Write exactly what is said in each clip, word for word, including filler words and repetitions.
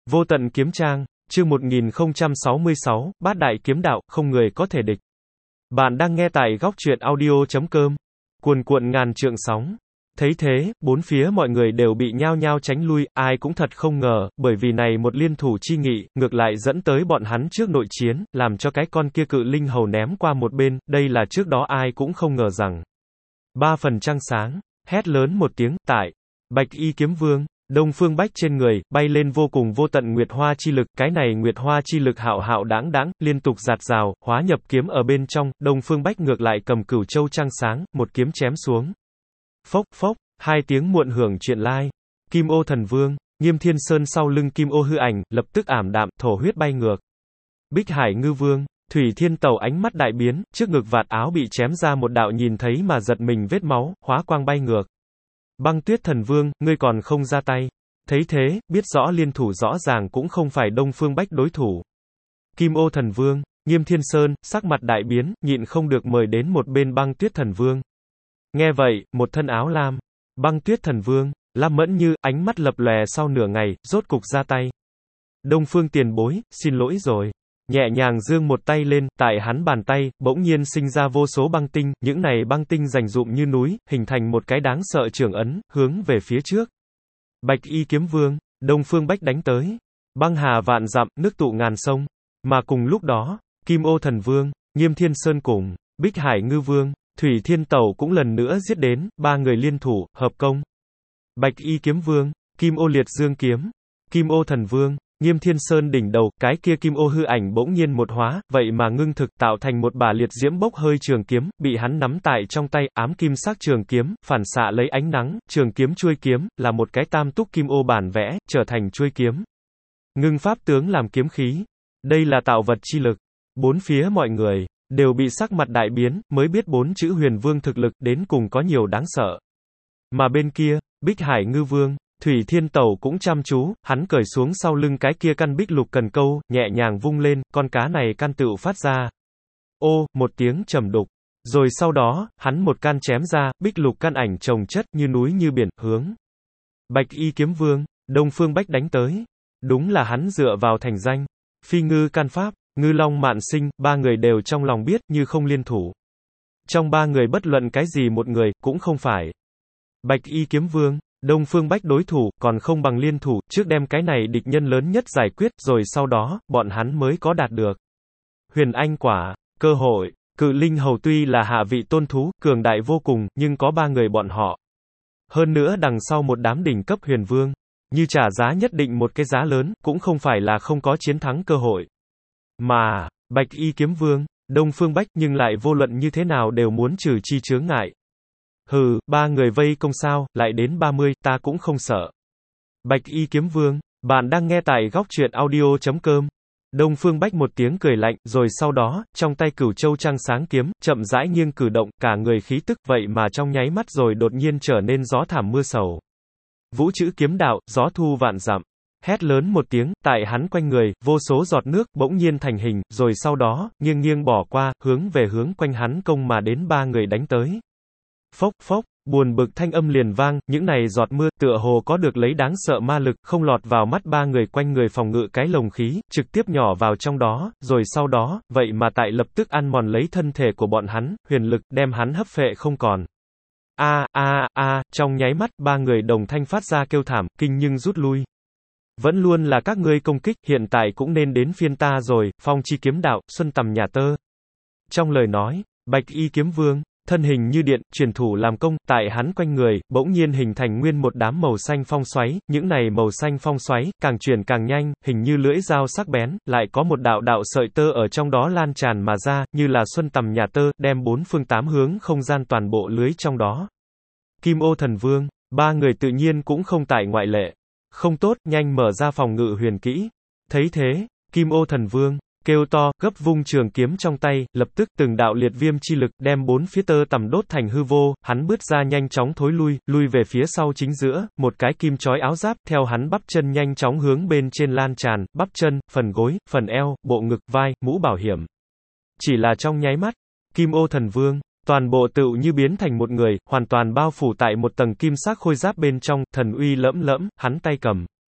Vô tận kiếm trang, chương một nghìn không trăm sáu mươi sáu, bát đại kiếm đạo, không người có thể địch. Bạn đang nghe tại góc truyện audio chấm com. Cuồn cuộn ngàn trượng sóng. Thấy thế, bốn phía mọi người đều bị nhao nhao tránh lui, ai cũng thật không ngờ, bởi vì này một liên thủ chi nghị, ngược lại dẫn tới bọn hắn trước nội chiến, làm cho cái con kia cự linh hầu ném qua một bên, đây là trước đó ai cũng không ngờ rằng. Ba phần trăng sáng, hét lớn một tiếng, tại, Bạch Y Kiếm Vương, Đông Phương Bách trên người, bay lên vô cùng vô tận nguyệt hoa chi lực, cái này nguyệt hoa chi lực hạo hạo đãng đãng, liên tục giạt rào, hóa nhập kiếm ở bên trong, Đông Phương Bách ngược lại cầm cửu châu trăng sáng, một kiếm chém xuống. Phốc phốc, hai tiếng muộn hưởng chuyện lai. Kim Ô Thần Vương, Nghiêm Thiên Sơn sau lưng Kim Ô hư ảnh, lập tức ảm đạm, thổ huyết bay ngược. Bích Hải Ngư Vương, Thủy Thiên Tẩu ánh mắt đại biến, trước ngực vạt áo bị chém ra một đạo nhìn thấy mà giật mình vết máu, hóa quang bay ngược. Băng Tuyết Thần Vương, ngươi còn không ra tay. Thấy thế, biết rõ liên thủ rõ ràng cũng không phải Đông Phương Bách đối thủ. Kim Ô Thần Vương, Nghiêm Thiên Sơn, sắc mặt đại biến, nhịn không được mời đến một bên Băng Tuyết Thần Vương. Nghe vậy, một thân áo lam, Băng Tuyết Thần Vương, Lam Mẫn Như, ánh mắt lập lòe sau nửa ngày, rốt cục ra tay. Đông Phương tiền bối, xin lỗi rồi. Nhẹ nhàng giương một tay lên, tại hắn bàn tay, bỗng nhiên sinh ra vô số băng tinh, những này băng tinh rành rụm như núi, hình thành một cái đáng sợ trường ấn, hướng về phía trước. Bạch Y Kiếm Vương, Đông Phương Bách đánh tới. Băng hà vạn dặm, nước tụ ngàn sông. Mà cùng lúc đó, Kim Ô Thần Vương, Nghiêm Thiên Sơn cùng, Bích Hải Ngư Vương, Thủy Thiên Tẩu cũng lần nữa giết đến, ba người liên thủ, hợp công. Bạch Y Kiếm Vương, Kim Ô Liệt Dương Kiếm, Kim Ô Thần Vương, Nghiêm Thiên Sơn đỉnh đầu, cái kia kim ô hư ảnh bỗng nhiên một hóa, vậy mà ngưng thực tạo thành một bả liệt diễm bốc hơi trường kiếm, bị hắn nắm tại trong tay, ám kim sắc trường kiếm, phản xạ lấy ánh nắng, trường kiếm chuôi kiếm, là một cái tam túc kim ô bản vẽ, trở thành chuôi kiếm. Ngưng pháp tướng làm kiếm khí. Đây là tạo vật chi lực. Bốn phía mọi người, đều bị sắc mặt đại biến, mới biết bốn chữ huyền vương thực lực, đến cùng có nhiều đáng sợ. Mà bên kia, Bích Hải Ngư Vương, Thủy Thiên Tẩu cũng chăm chú, hắn cởi xuống sau lưng cái kia căn bích lục cần câu, nhẹ nhàng vung lên, con cá này căn tựu phát ra. Ô, một tiếng trầm đục. Rồi sau đó, hắn một can chém ra, bích lục căn ảnh chồng chất như núi như biển, hướng. Bạch Y Kiếm Vương, Đông Phương Bách đánh tới. Đúng là hắn dựa vào thành danh. Phi ngư can pháp, ngư long mạn sinh, ba người đều trong lòng biết, như không liên thủ. Trong ba người bất luận cái gì một người, cũng không phải. Bạch Y Kiếm Vương, Đông Phương Bách đối thủ, còn không bằng liên thủ, trước đem cái này địch nhân lớn nhất giải quyết, rồi sau đó, bọn hắn mới có đạt được. Huyền Anh Quả, cơ hội, cự linh hầu tuy là hạ vị tôn thú, cường đại vô cùng, nhưng có ba người bọn họ. Hơn nữa đằng sau một đám đỉnh cấp huyền vương, như trả giá nhất định một cái giá lớn, cũng không phải là không có chiến thắng cơ hội. Mà, Bạch Y Kiếm Vương, Đông Phương Bách nhưng lại vô luận như thế nào đều muốn trừ chi chướng ngại. Hừ, ba người vây công sao, lại đến ba mươi, ta cũng không sợ. Bạch Y Kiếm Vương, bạn đang nghe tại góc truyện audio chấm com. Đông Phương Bách một tiếng cười lạnh, rồi sau đó, trong tay cửu châu trăng sáng kiếm, chậm rãi nghiêng cử động, cả người khí tức, vậy mà trong nháy mắt rồi đột nhiên trở nên gió thảm mưa sầu. Vũ chữ kiếm đạo, gió thu vạn dặm. Hét lớn một tiếng, tại hắn quanh người, vô số giọt nước, bỗng nhiên thành hình, rồi sau đó, nghiêng nghiêng bỏ qua, hướng về hướng quanh hắn công mà đến ba người đánh tới. Phốc phốc, buồn bực thanh âm liền vang, những này giọt mưa, tựa hồ có được lấy đáng sợ ma lực, không lọt vào mắt ba người quanh người phòng ngự cái lồng khí, trực tiếp nhỏ vào trong đó, rồi sau đó, vậy mà tại lập tức ăn mòn lấy thân thể của bọn hắn, huyền lực, đem hắn hấp phệ không còn. A a a, trong nháy mắt, ba người đồng thanh phát ra kêu thảm, kinh nhưng rút lui. Vẫn luôn là các ngươi công kích, hiện tại cũng nên đến phiên ta rồi, phong chi kiếm đạo, xuân tầm nhà tơ. Trong lời nói, Bạch Y Kiếm Vương, thân hình như điện, truyền thủ làm công, tại hắn quanh người, bỗng nhiên hình thành nguyên một đám màu xanh phong xoáy, những này màu xanh phong xoáy, càng chuyển càng nhanh, hình như lưỡi dao sắc bén, lại có một đạo đạo sợi tơ ở trong đó lan tràn mà ra, như là xuân tầm nhà tơ, đem bốn phương tám hướng không gian toàn bộ lưới trong đó. Kim Ô Thần Vương, ba người tự nhiên cũng không tại ngoại lệ. Không tốt, nhanh mở ra phòng ngự huyền kỹ. Thấy thế, Kim Ô Thần Vương kêu to, gấp vung trường kiếm trong tay, lập tức từng đạo liệt viêm chi lực đem bốn phía tơ tằm đốt thành hư vô, hắn bước ra nhanh chóng thối lui, lui về phía sau chính giữa, một cái kim chói áo giáp, theo hắn bắp chân nhanh chóng hướng bên trên lan tràn, bắp chân, phần gối, phần eo, bộ ngực, vai, mũ bảo hiểm. Chỉ là trong nháy mắt, Kim Ô Thần Vương, toàn bộ tựu như biến thành một người, hoàn toàn bao phủ tại một tầng kim sắc khôi giáp bên trong, thần uy lẫm lẫm, hắn tay cầm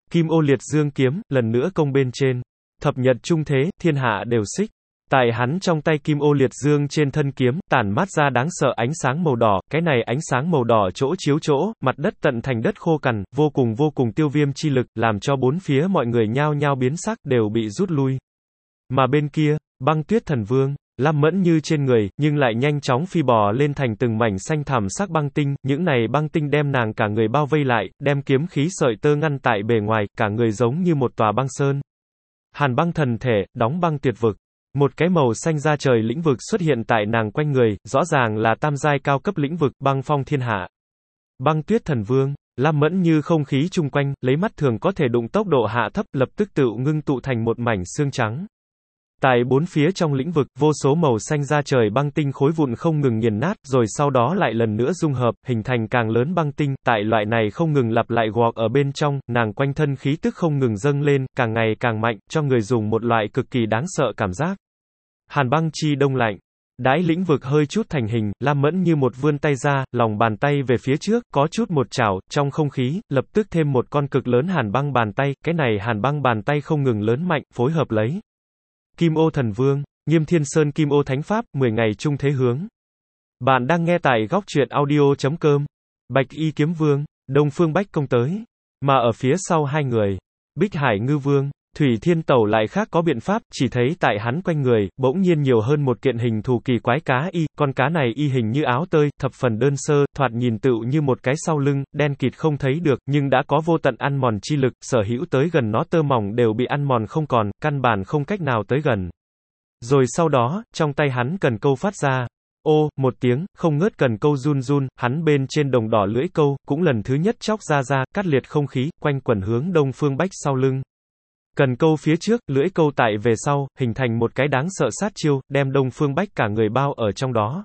Kim ô liệt dương kiếm, lần nữa công bên trên. Thập nhật trung thế, thiên hạ đều xích. Tại hắn trong tay kim ô liệt dương trên thân kiếm, tản mát ra đáng sợ ánh sáng màu đỏ, cái này ánh sáng màu đỏ chỗ chiếu chỗ, mặt đất tận thành đất khô cằn, vô cùng vô cùng tiêu viêm chi lực, làm cho bốn phía mọi người nhao nhao biến sắc, đều bị rút lui. Mà bên kia, Băng Tuyết Thần Vương, Lam Mẫn Như trên người, nhưng lại nhanh chóng phi bò lên thành từng mảnh xanh thẳm sắc băng tinh, những này băng tinh đem nàng cả người bao vây lại, đem kiếm khí sợi tơ ngăn tại bề ngoài, cả người giống như một tòa băng sơn. Hàn băng thần thể, đóng băng tuyệt vực. Một cái màu xanh da trời lĩnh vực xuất hiện tại nàng quanh người, rõ ràng là tam giai cao cấp lĩnh vực, băng phong thiên hạ. Băng Tuyết Thần Vương, Lam Mẫn Như không khí chung quanh, lấy mắt thường có thể đụng tốc độ hạ thấp, lập tức tựu ngưng tụ thành một mảnh xương trắng. Tại bốn phía trong lĩnh vực, vô số màu xanh da trời băng tinh khối vụn không ngừng nghiền nát, rồi sau đó lại lần nữa dung hợp, hình thành càng lớn băng tinh, tại loại này không ngừng lặp lại gọt ở bên trong, nàng quanh thân khí tức không ngừng dâng lên, càng ngày càng mạnh, cho người dùng một loại cực kỳ đáng sợ cảm giác. Hàn băng chi đông lạnh. Đãi lĩnh vực hơi chút thành hình, Lam Mẫn Như một vươn tay ra, lòng bàn tay về phía trước, có chút một chảo, trong không khí, lập tức thêm một con cực lớn hàn băng bàn tay, cái này hàn băng bàn tay không ngừng lớn mạnh, phối hợp lấy. Kim ô thần vương, Nghiêm Thiên Sơn Kim ô thánh pháp, mười ngày trung thế hướng. Bạn đang nghe tại góc truyện audio chấm com. Bạch y kiếm vương, Đông Phương Bách công tới. Mà ở phía sau hai người, Bích Hải ngư vương, Thủy Thiên Tẩu lại khác có biện pháp, chỉ thấy tại hắn quanh người, bỗng nhiên nhiều hơn một kiện hình thù kỳ quái cá y, con cá này y hình như áo tơi, thập phần đơn sơ, thoạt nhìn tựu như một cái sau lưng, đen kịt không thấy được, nhưng đã có vô tận ăn mòn chi lực, sở hữu tới gần nó tơ mỏng đều bị ăn mòn không còn, căn bản không cách nào tới gần. Rồi sau đó, trong tay hắn cần câu phát ra. Ô, một tiếng, không ngớt cần câu run run, hắn bên trên đồng đỏ lưỡi câu, cũng lần thứ nhất chóc ra ra, cắt liệt không khí, quanh quẩn hướng Đông Phương Bách sau lưng. Cần câu phía trước, lưỡi câu tại về sau, hình thành một cái đáng sợ sát chiêu, đem Đông Phương Bách cả người bao ở trong đó.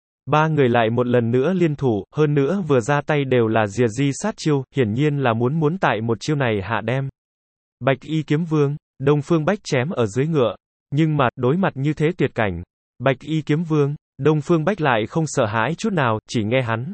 Ba người lại một lần nữa liên thủ, hơn nữa vừa ra tay đều là rìa di sát chiêu, hiển nhiên là muốn muốn tại một chiêu này hạ đem. Bạch y kiếm vương, Đông Phương Bách chém ở dưới ngựa. Nhưng mà, đối mặt như thế tuyệt cảnh, Bạch y kiếm vương, Đông Phương Bách lại không sợ hãi chút nào, chỉ nghe hắn.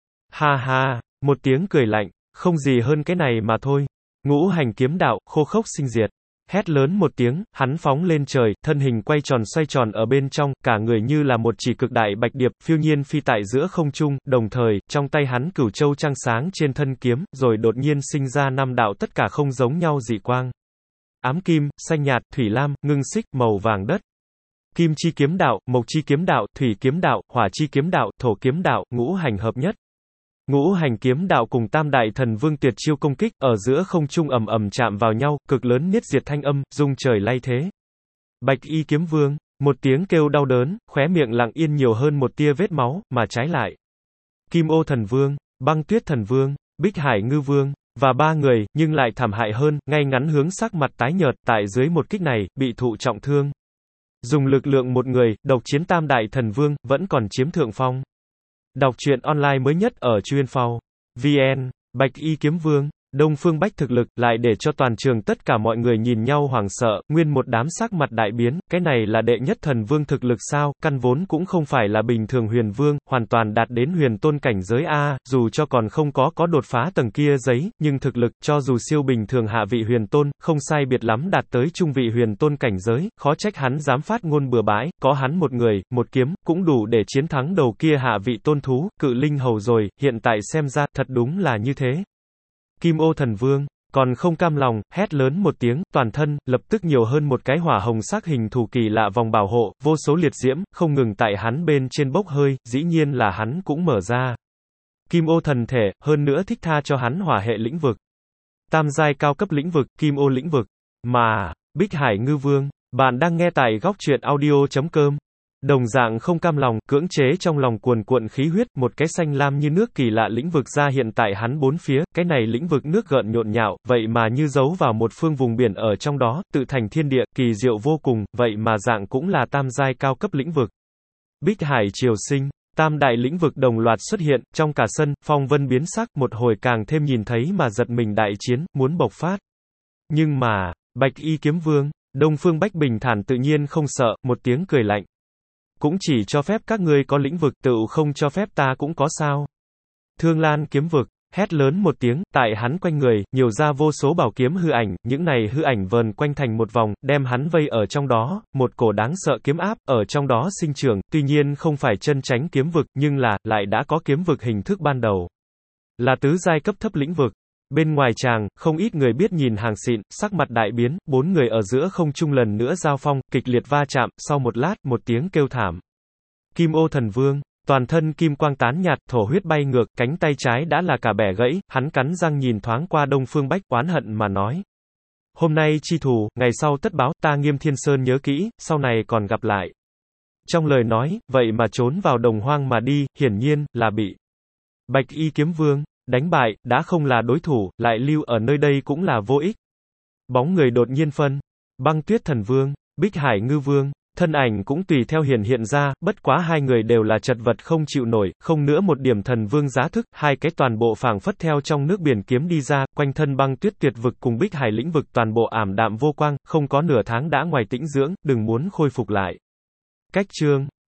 Ha ha, một tiếng cười lạnh, không gì hơn cái này mà thôi. Ngũ hành kiếm đạo, khô khốc sinh diệt. Hét lớn một tiếng, hắn phóng lên trời, thân hình quay tròn xoay tròn ở bên trong, cả người như là một chỉ cực đại bạch điệp, phiêu nhiên phi tại giữa không trung, đồng thời, trong tay hắn cửu châu trăng sáng trên thân kiếm, rồi đột nhiên sinh ra năm đạo tất cả không giống nhau dị quang. Ám kim, xanh nhạt, thủy lam, ngưng xích, màu vàng đất. Kim chi kiếm đạo, mộc chi kiếm đạo, thủy kiếm đạo, hỏa chi kiếm đạo, thổ kiếm đạo, ngũ hành hợp nhất. Ngũ hành kiếm đạo cùng tam đại thần vương tuyệt chiêu công kích, ở giữa không trung ầm ầm chạm vào nhau, cực lớn niết diệt thanh âm, rung trời lay thế. Bạch y kiếm vương, một tiếng kêu đau đớn, khóe miệng lặng yên nhiều hơn một tia vết máu, mà trái lại. Kim ô thần vương, Băng Tuyết Thần Vương, Bích Hải ngư vương, và ba người, nhưng lại thảm hại hơn, ngay ngắn hướng sắc mặt tái nhợt, tại dưới một kích này, bị thụ trọng thương. Dùng lực lượng một người, độc chiến tam đại thần vương, vẫn còn chiếm thượng phong. Đọc truyện online mới nhất ở Chuyên.Phao. vê en, Bạch y kiếm vương, Đông Phương Bách thực lực, lại để cho toàn trường tất cả mọi người nhìn nhau hoảng sợ, nguyên một đám sắc mặt đại biến, cái này là đệ nhất thần vương thực lực sao, căn vốn cũng không phải là bình thường huyền vương, hoàn toàn đạt đến huyền tôn cảnh giới A, dù cho còn không có có đột phá tầng kia giấy, nhưng thực lực, cho dù siêu bình thường hạ vị huyền tôn, không sai biệt lắm đạt tới trung vị huyền tôn cảnh giới, khó trách hắn dám phát ngôn bừa bãi, có hắn một người, một kiếm, cũng đủ để chiến thắng đầu kia hạ vị tôn thú, cự linh hầu rồi, hiện tại xem ra, thật đúng là như thế. Kim ô thần vương, còn không cam lòng, hét lớn một tiếng, toàn thân, lập tức nhiều hơn một cái hỏa hồng sắc hình thù kỳ lạ vòng bảo hộ, vô số liệt diễm, không ngừng tại hắn bên trên bốc hơi, dĩ nhiên là hắn cũng mở ra. Kim ô thần thể, hơn nữa thích tha cho hắn hỏa hệ lĩnh vực. Tam giai cao cấp lĩnh vực, kim ô lĩnh vực. Mà, Bích Hải ngư vương, bạn đang nghe tại góc truyện audio chấm com. Đồng dạng không cam lòng, cưỡng chế trong lòng cuồn cuộn khí huyết, một cái xanh lam như nước kỳ lạ lĩnh vực ra hiện tại hắn bốn phía, cái này lĩnh vực nước gợn nhộn nhạo, vậy mà như giấu vào một phương vùng biển ở trong đó, tự thành thiên địa, kỳ diệu vô cùng, vậy mà dạng cũng là tam giai cao cấp lĩnh vực. Bích Hải triều sinh, tam đại lĩnh vực đồng loạt xuất hiện, trong cả sân, phong vân biến sắc, một hồi càng thêm nhìn thấy mà giật mình đại chiến, muốn bộc phát. Nhưng mà, Bạch y kiếm vương, Đông Phương Bách bình thản tự nhiên không sợ, một tiếng cười lạnh. Cũng chỉ cho phép các ngươi có lĩnh vực, tự không cho phép ta cũng có sao. Thương Lan kiếm vực, Hét lớn một tiếng, tại hắn quanh người, nhiều ra vô số bảo kiếm hư ảnh, những này hư ảnh vờn quanh thành một vòng, đem hắn vây ở trong đó, một cổ đáng sợ kiếm áp, ở trong đó sinh trưởng, tuy nhiên không phải chân chánh kiếm vực, nhưng là, lại đã có kiếm vực hình thức ban đầu. Là tứ giai cấp thấp lĩnh vực. Bên ngoài tràng, không ít người biết nhìn hàng xịn, sắc mặt đại biến, bốn người ở giữa không trung lần nữa giao phong, kịch liệt va chạm, sau một lát, một tiếng kêu thảm. Kim ô thần vương. Toàn thân kim quang tán nhạt, thổ huyết bay ngược, cánh tay trái đã là cả bẻ gãy, hắn cắn răng nhìn thoáng qua Đông Phương Bách, oán hận mà nói. Hôm nay chi thù, ngày sau tất báo, ta Nghiêm Thiên Sơn nhớ kỹ, sau này còn gặp lại. Trong lời nói, vậy mà trốn vào đồng hoang mà đi, hiển nhiên, là bị Bạch Y Kiếm Vương đánh bại, đã không là đối thủ, lại lưu ở nơi đây cũng là vô ích. Bóng người đột nhiên phân, Băng Tuyết Thần Vương, Bích Hải Ngư Vương. Thân ảnh cũng tùy theo hiện hiện ra, bất quá hai người đều là chật vật không chịu nổi, không nữa một điểm thần vương giá thức, hai cái toàn bộ phảng phất theo trong nước biển kiếm đi ra, quanh thân băng tuyết tuyệt vực cùng Bích Hải lĩnh vực toàn bộ ảm đạm vô quang, không có nửa tháng đã ngoài tĩnh dưỡng, đừng muốn khôi phục lại. Cách chương